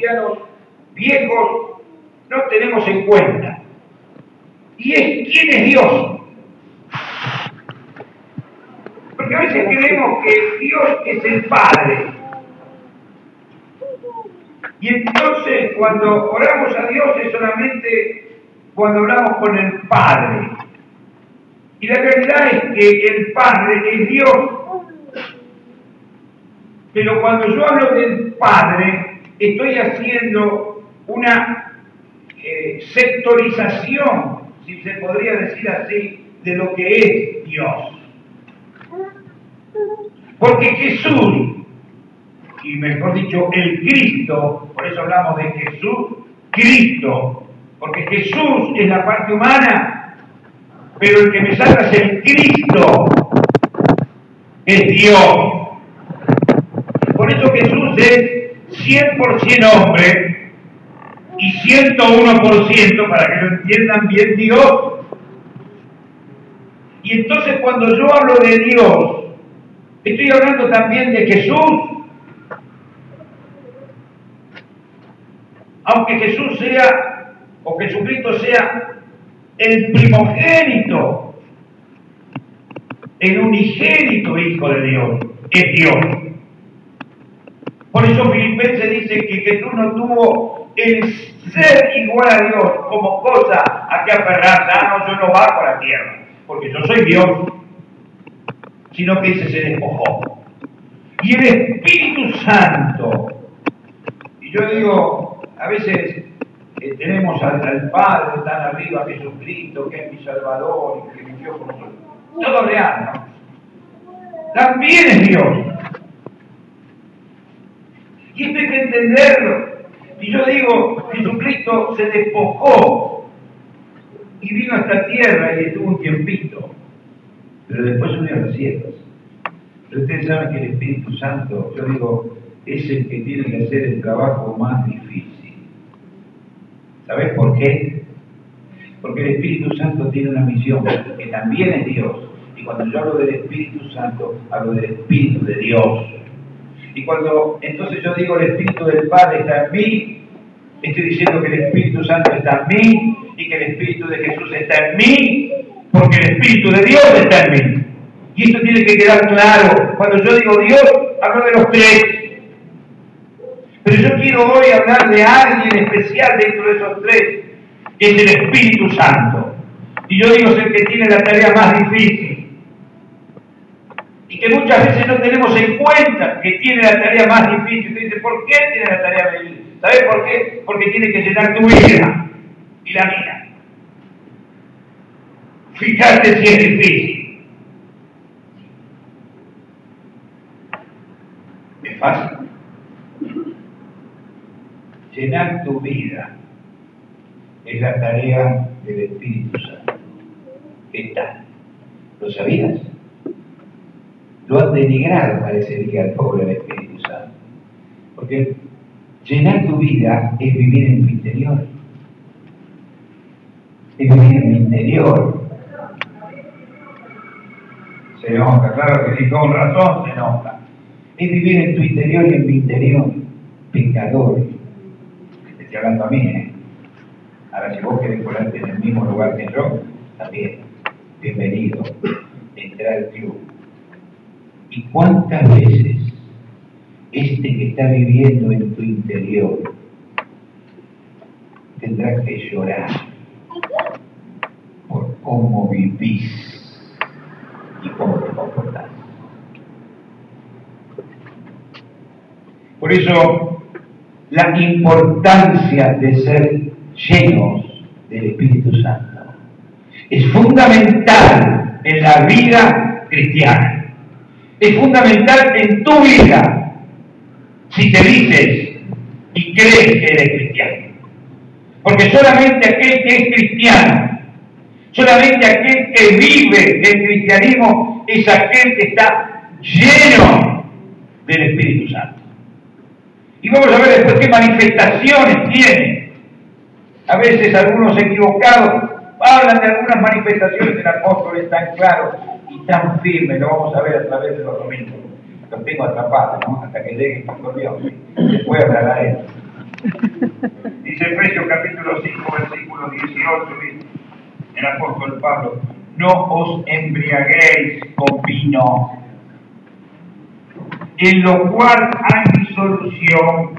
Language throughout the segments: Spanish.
cristianos viejos no tenemos en cuenta. Y es quién es Dios. Porque a veces creemos que Dios es el Padre. Y entonces cuando oramos a Dios es solamente cuando hablamos con el Padre. Y la realidad es que el Padre es Dios. Pero cuando yo hablo del Padre, estoy haciendo una sectorización, si se podría decir así, de lo que es Dios. Porque Jesús, y mejor dicho, el Cristo, por eso hablamos de Jesús, Cristo, porque Jesús es la parte humana, pero el que me salva es el Cristo, es Dios. Por eso Jesús es 100% hombre y 101%, para que lo entiendan bien, Dios. Y entonces cuando yo hablo de Dios, estoy hablando también de Jesús. Aunque Jesús sea, o Jesucristo sea el primogénito, el unigénito Hijo de Dios, es Dios. Por eso Filipenses dice que Jesús no tuvo el ser igual a Dios como cosa a que aferrarse. No, yo no bajo a la tierra, porque yo soy Dios. Sino que ese se despojó. Y el Espíritu Santo, y yo digo, a veces tenemos al Padre tan arriba, Jesucristo, que es mi Salvador, y que vivió por nosotros. Todo real, ¿no? También es Dios. Y esto hay que entenderlo. Y yo digo, Jesucristo se despojó y vino a esta tierra y estuvo un tiempito. Pero después subió a los cielos. Pero ustedes saben que el Espíritu Santo, yo digo, es el que tiene que hacer el trabajo más difícil. ¿Sabes por qué? Porque el Espíritu Santo tiene una misión, que también es Dios. Y cuando yo hablo del Espíritu Santo, hablo del Espíritu de Dios. Y cuando entonces yo digo el Espíritu del Padre está en mí, estoy diciendo que el Espíritu Santo está en mí y que el Espíritu de Jesús está en mí, porque el Espíritu de Dios está en mí. Y esto tiene que quedar claro. Cuando yo digo Dios, hablo de los tres. Pero yo quiero hoy hablar de alguien especial dentro de esos tres, que es el Espíritu Santo. Y yo digo, es el que tiene la tarea más difícil. Y que muchas veces no tenemos en cuenta que tiene la tarea más difícil. Usted dice, ¿por qué tiene la tarea más difícil? ¿Sabes por qué? Porque tiene que llenar tu vida y la mía. Fíjate si es difícil. Es fácil. Llenar tu vida es la tarea del Espíritu Santo. ¿Qué tal? ¿Lo sabías? Lo han denigrado, parecería, al pobre del Espíritu Santo. Porque llenar tu vida es vivir en tu interior. Es vivir en mi interior. Se enoja, claro que sí, con razón se enoja. Es vivir en tu interior y en mi interior, pecador. Te estoy hablando a mí, ¿eh? Ahora, si vos querés ponerte en el mismo lugar que yo, también, bienvenido, entra al club. ¿Y cuántas veces este que está viviendo en tu interior tendrá que llorar por cómo vivís y cómo te comportás? Por eso, la importancia de ser llenos del Espíritu Santo es fundamental en la vida cristiana. Es fundamental en tu vida si te dices y crees que eres cristiano. Porque solamente aquel que es cristiano, solamente aquel que vive el cristianismo es aquel que está lleno del Espíritu Santo. Y vamos a ver después qué manifestaciones tiene. A veces algunos equivocados hablan de algunas manifestaciones del apóstol, es tan claro y tan firme, lo vamos a ver a través de los domingos. Los tengo atrapados, ¿no? Hasta que llegue el pastor Dios. Después hablará él. capítulo 5, versículo 18, dice el apóstol Pablo: no os embriaguéis con vino, en lo cual hay disolución,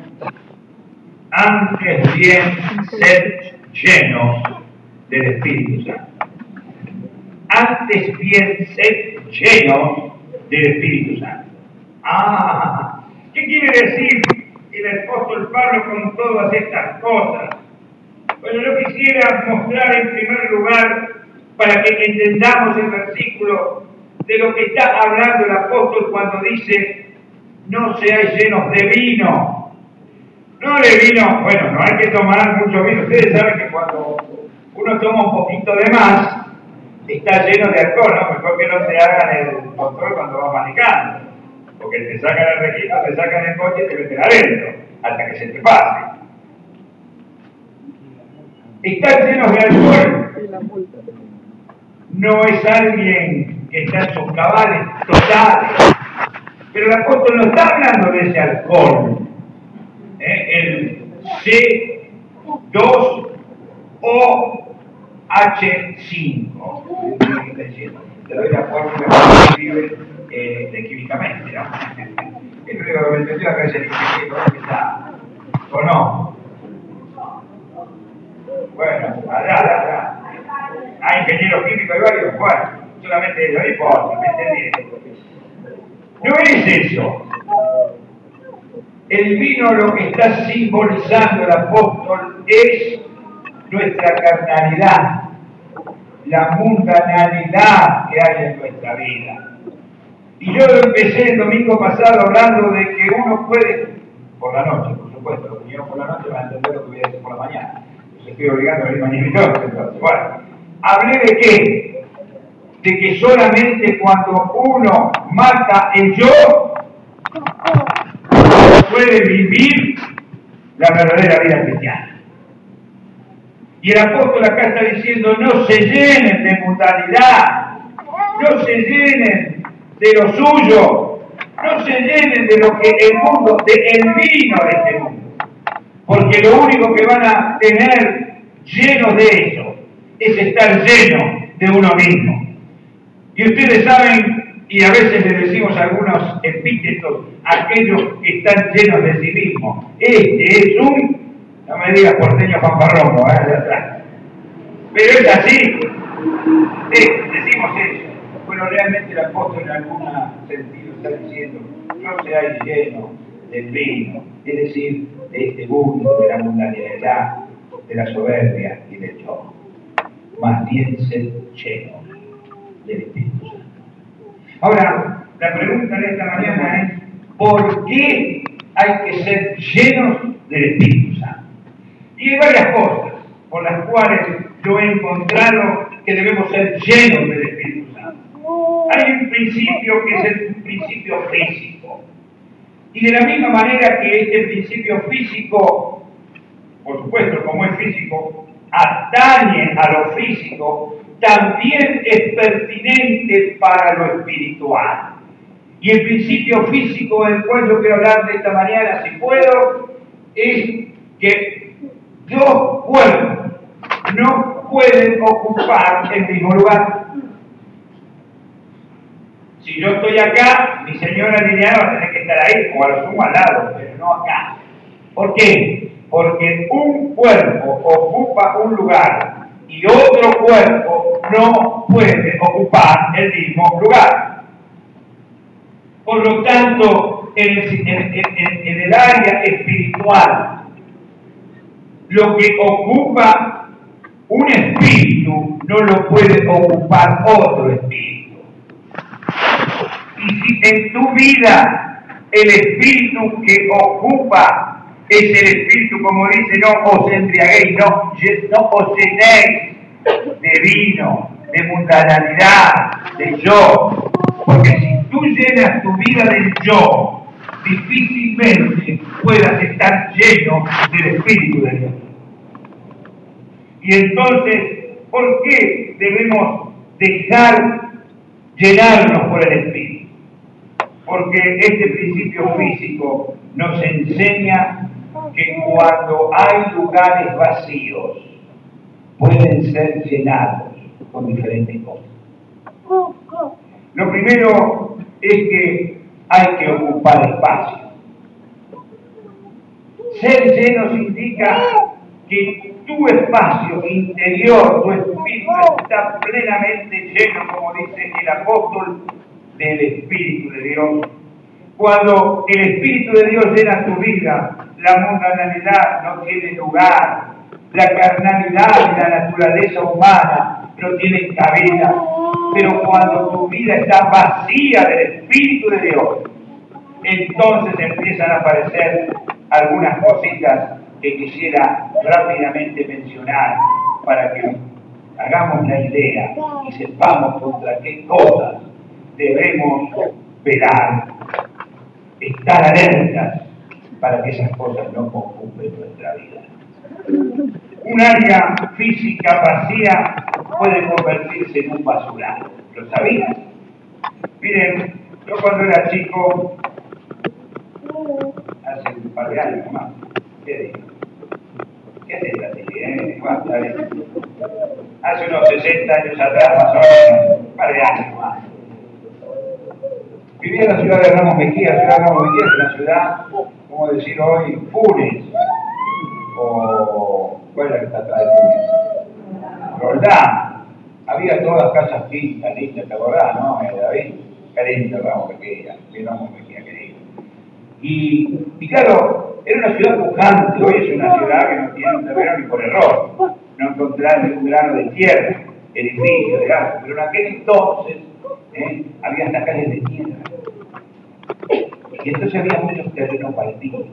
antes bien sed llenos del Espíritu Santo. Antes bien sed llenos del Espíritu Santo. ¿Qué quiere decir el apóstol Pablo con todas estas cosas? Bueno, yo quisiera mostrar en primer lugar, para que entendamos el versículo, de lo que está hablando el apóstol cuando dice: no seáis llenos de vino. No de vino, bueno, no hay que tomar mucho vino. Ustedes saben que cuando uno toma un poquito de más, está lleno de alcohol, ¿no? Mejor que no se hagan el control cuando vas manejando, porque te sacan el registro, te sacan el coche y te meten adentro, hasta que se te pase. Están llenos de alcohol. No es alguien que está en sus cabales totales. Pero el apóstol no está hablando de ese alcohol. El C2OH5. Te doy la fórmula que escribe químicamente, ¿no? El único que me entendió acá es el ingeniero que está. ¿O no? Bueno, allá. Hay ingenieros químicos y varios, bueno, solamente eso, no importa, ¿me entendieron? No es eso. El vino lo que está simbolizando el apóstol es nuestra carnalidad, la mundanalidad que hay en nuestra vida. Y yo empecé el domingo pasado hablando de que uno puede, por la noche, por supuesto, los que vinieron por la noche van a entender lo que voy a decir por la mañana. Los estoy obligando a venir mañana y todo, entonces, bueno. ¿Hablé de qué? De que solamente cuando uno mata el yo, puede vivir la verdadera vida cristiana. Y el apóstol acá está diciendo: no se llenen de mundanidad, no se llenen de lo suyo, no se llenen de lo que el mundo, del vino de este mundo, porque lo único que van a tener llenos de eso es estar lleno de uno mismo. Y ustedes saben, y a veces les decimos algunos epítetos a aquellos que están llenos de sí mismos: este es un, no me digas porteño fanfarrón, de atrás, pero es así, decimos eso. Bueno, realmente el apóstol en algún sentido está diciendo: no seáis llenos del vino, es decir, de este mundo, de la mundanalidad, de la soberbia y del yo. Más bien sed llenos del Espíritu Santo. Ahora, la pregunta de esta mañana es: ¿por qué hay que ser llenos del Espíritu Santo? Y hay varias cosas por las cuales yo he encontrado que debemos ser llenos del Espíritu Santo. Hay un principio que es el principio físico. Y de la misma manera que este principio físico, por supuesto, como es físico, atañe a lo físico, también es pertinente para lo espiritual. Y el principio físico del cual yo quiero hablar de esta mañana, si puedo, es que dos cuerpos no pueden ocupar el mismo lugar. Si yo estoy acá, mi señora alineada va a tener que estar ahí, o a lo sumo al lado, pero no acá. ¿Por qué? Porque un cuerpo ocupa un lugar y otro cuerpo no puede ocupar el mismo lugar. Por lo tanto, en el área espiritual, lo que ocupa un espíritu no lo puede ocupar otro espíritu. Y si en tu vida el espíritu que ocupa es el espíritu, como dice, no os embriaguéis, no os llenéis de vino, de mundanalidad, de yo. Porque si tú llenas tu vida del yo, difícilmente puedas estar lleno del Espíritu de Dios. Y entonces, ¿por qué debemos dejar llenarnos por el Espíritu? Porque este principio físico nos enseña que cuando hay lugares vacíos pueden ser llenados con diferentes cosas. Lo primero es que hay que ocupar espacio. Ser lleno significa que tu espacio interior, tu espíritu está plenamente lleno, como dice el apóstol, del Espíritu de Dios. Cuando el Espíritu de Dios llena tu vida, la mundanalidad no tiene lugar, la carnalidad y la naturaleza humana no tienen cabida. Pero cuando tu vida está vacía del Espíritu de Dios, entonces empiezan a aparecer algunas cositas que quisiera rápidamente mencionar para que hagamos la idea y sepamos contra qué cosas debemos velar, estar alertas para que esas cosas no ocupen nuestra vida. Un área física vacía puede convertirse en un basural. ¿Lo sabías? Miren, yo cuando era chico, hace un par de años más, ¿qué digo? ¿Qué haces la tele? Hace unos 60 años atrás, más o menos, un par de años más. Vivía en la ciudad de Ramos Mejía. La ciudad de Ramos Mejía es una ciudad, como decir hoy, Funes, o ¿cuál es la que está atrás de Funes? Roldán. Había todas casas quintas, lindas, ¿te acordás, no, David? Qué lindo Ramos Mejía, qué Ramos Mejía, qué lindo. Y claro, era una ciudad pujante. Hoy es una ciudad que no tiene un terreno ni por error. No encontrar ni un grano de tierra, edificio, digamos. Pero en aquel entonces había hasta calles de tierra. Y entonces había muchos terrenos baldíos.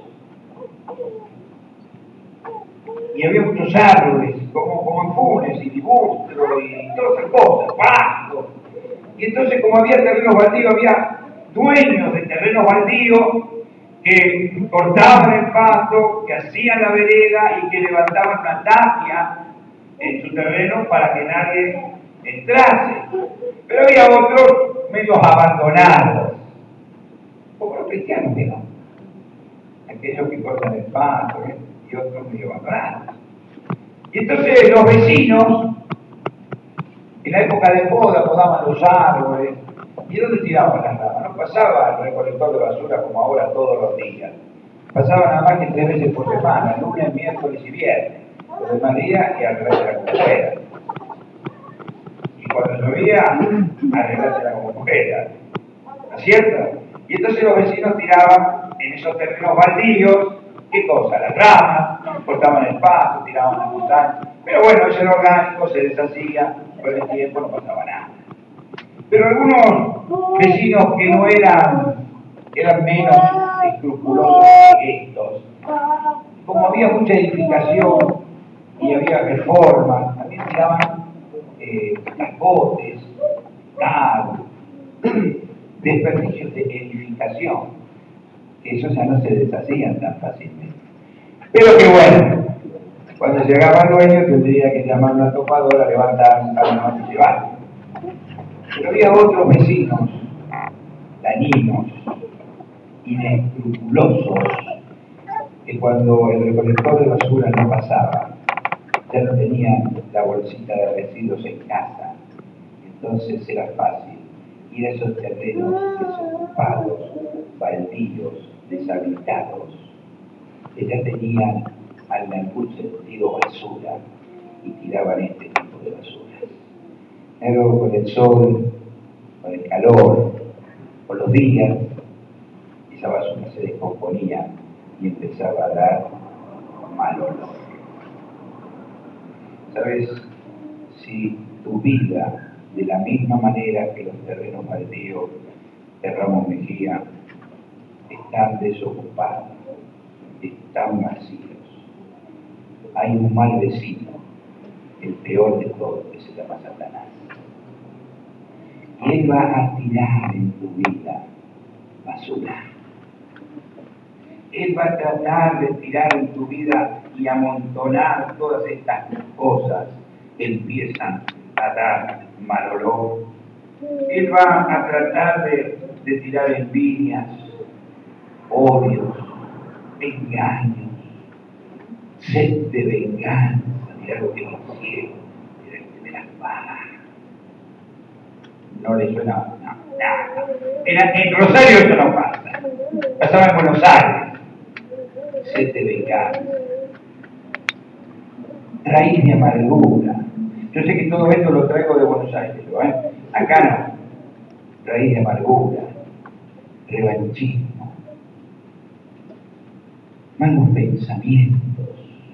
Y había muchos árboles, como en Funes, y libustro, y todas esas cosas, pastos. Y entonces, como había terrenos baldíos, había dueños de terrenos baldíos que cortaban el pasto, que hacían la vereda y que levantaban una tapia en su terreno para que nadie entrase. Pero había otros medios abandonados, como los cristianos, digamos, aquellos que cortan el pasto y otros medio abandonados. Y entonces los vecinos, en la época de poda, podaban los árboles. ¿Y dónde tiraban las ramas? No pasaba el recolector de basura como ahora todos los días. Pasaba nada más que 3 veces por semana, lunes, miércoles y viernes. Los demás días y arreglársela como fuera. Y cuando llovía, arreglársela como fuera. ¿No es cierto? Y entonces los vecinos tiraban en esos terrenos baldíos, ¿qué cosa? Las ramas, cortaban el pasto, tiraban las montañas. Pero bueno, eso era orgánico, se deshacía, con el tiempo no pasaba nada. Pero algunos vecinos que no eran menos escrupulosos que estos, como había mucha edificación y había reformas, también tiraban cascotes, cal, desperdicios de edificación, que esos ya no se deshacían tan fácilmente. Pero que bueno, cuando llegaba el dueño tendría que llamar a una topadora, levantar un camión y llevarlo. Pero había otros vecinos, dañinos, inescrupulosos, que cuando el recolector de basura no pasaba, ya no tenían la bolsita de residuos en casa. Entonces era fácil ir a esos terrenos desocupados, baldíos, deshabitados, que ya tenían en algún sentido basura, y tiraban este tipo de basuras. Pero con el sol, con el calor, con los días, esa basura se descomponía y empezaba a dar mal olor. ¿Sabes? Si tu vida, de la misma manera que los terrenos baldíos de Ramos Mejía, están desocupados, están vacíos, hay un mal vecino, el peor de todos, que se llama Satanás. Y él va a tirar en tu vida basura. Él va a tratar de tirar en tu vida y amontonar todas estas cosas que empiezan a dar mal olor. Él va a tratar de tirar envidias, odios, engaños, sed de venganza. Mirá lo que me hicieron, mirá que me las paga. No le suena nada. En Rosario eso no pasa. Pasaba en Buenos Aires. Sed de venganza. Raíz de amargura. Yo sé que todo esto lo traigo de Buenos Aires, ¿eh? Acá no. Raíz de amargura, revanchismo, malos pensamientos.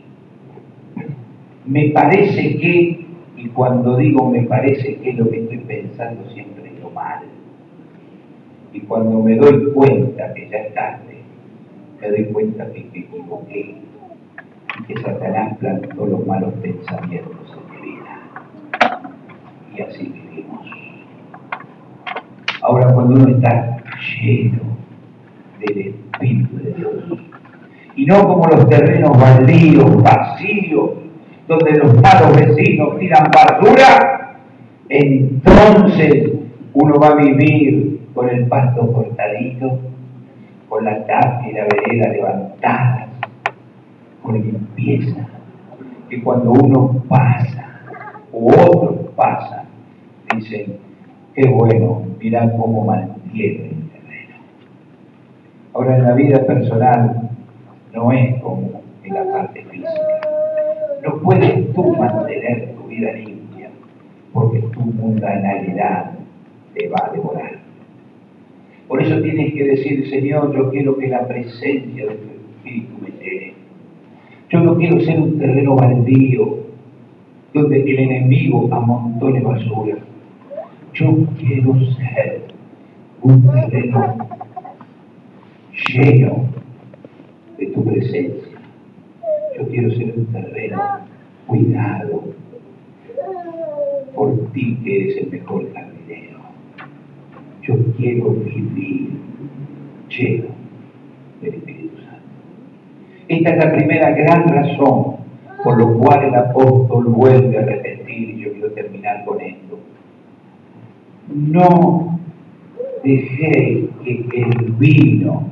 Me parece que, y cuando digo me parece que, lo que estoy pensando siempre es lo malo. Y cuando me doy cuenta que ya es tarde, me doy cuenta que me equivoqué y que Satanás plantó los malos pensamientos en mi vida. Y así vivimos. Ahora, cuando uno está lleno del Espíritu de Dios, y no como los terrenos baldíos, vacíos, donde los malos vecinos tiran basura, entonces uno va a vivir con el pasto cortadito, con la tapia y la vereda levantadas, con limpieza, que cuando uno pasa, o otros pasan, dicen, qué bueno, mirá cómo mantiene el terreno. Ahora, en la vida personal no es como en la parte física. No puedes tú mantener tu vida limpia, porque tu mundanalidad te va a devorar. Por eso tienes que decir, Señor, yo quiero que la presencia de tu Espíritu me llene. Yo no quiero ser un terreno baldío, donde el enemigo amontone basura. Yo quiero ser un terreno lleno de tu presencia. Yo quiero ser un terreno cuidado por ti, que eres el mejor jardinero. Yo quiero vivir lleno del Espíritu Santo. Esta es la primera gran razón por la cual el apóstol vuelve a repetir, y yo quiero terminar con esto. No dejéis que el vino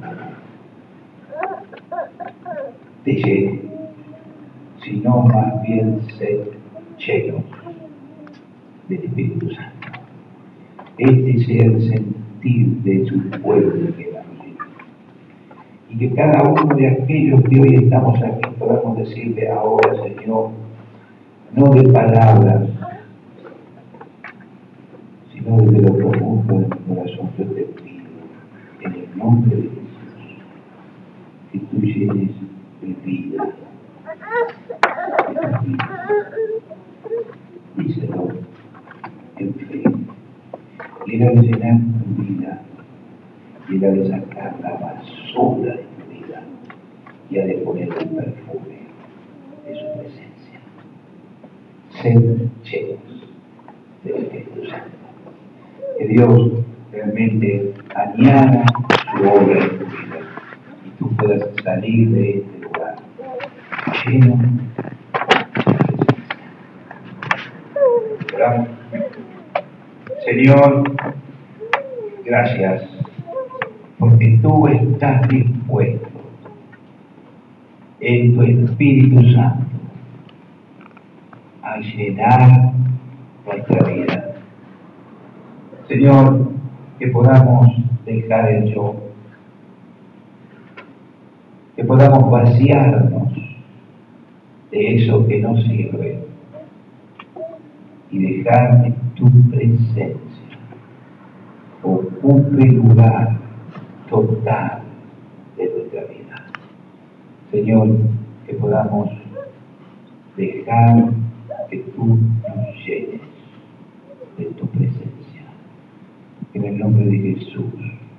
te llene, sino más bien ser llenos del Espíritu Santo. Este es el sentir de su pueblo que la vive. Y que cada uno de aquellos que hoy estamos aquí podamos decirle ahora, Señor, no de palabras, sino desde lo profundo de mi corazón, yo te pido, en el nombre de Jesús, que tú llenes mi vida. Díselo en fe. Y era de llenar tu vida, y era de sacar la basura de tu vida, y ha de poner el perfume de su presencia. Ser llenos del Espíritu Santo. Que Dios realmente añada su obra en tu vida y tú puedas salir de este lugar lleno de presencia. Oramos. Señor, gracias, porque tú estás dispuesto en tu Espíritu Santo a llenar nuestra vida. Señor, que podamos dejar el yo, que podamos vaciarnos de eso que no sirve y dejar que tu presencia ocupe lugar total de nuestra vida. Señor, que podamos dejar que tú nos llenes de tu presencia. En el nombre de Jesús.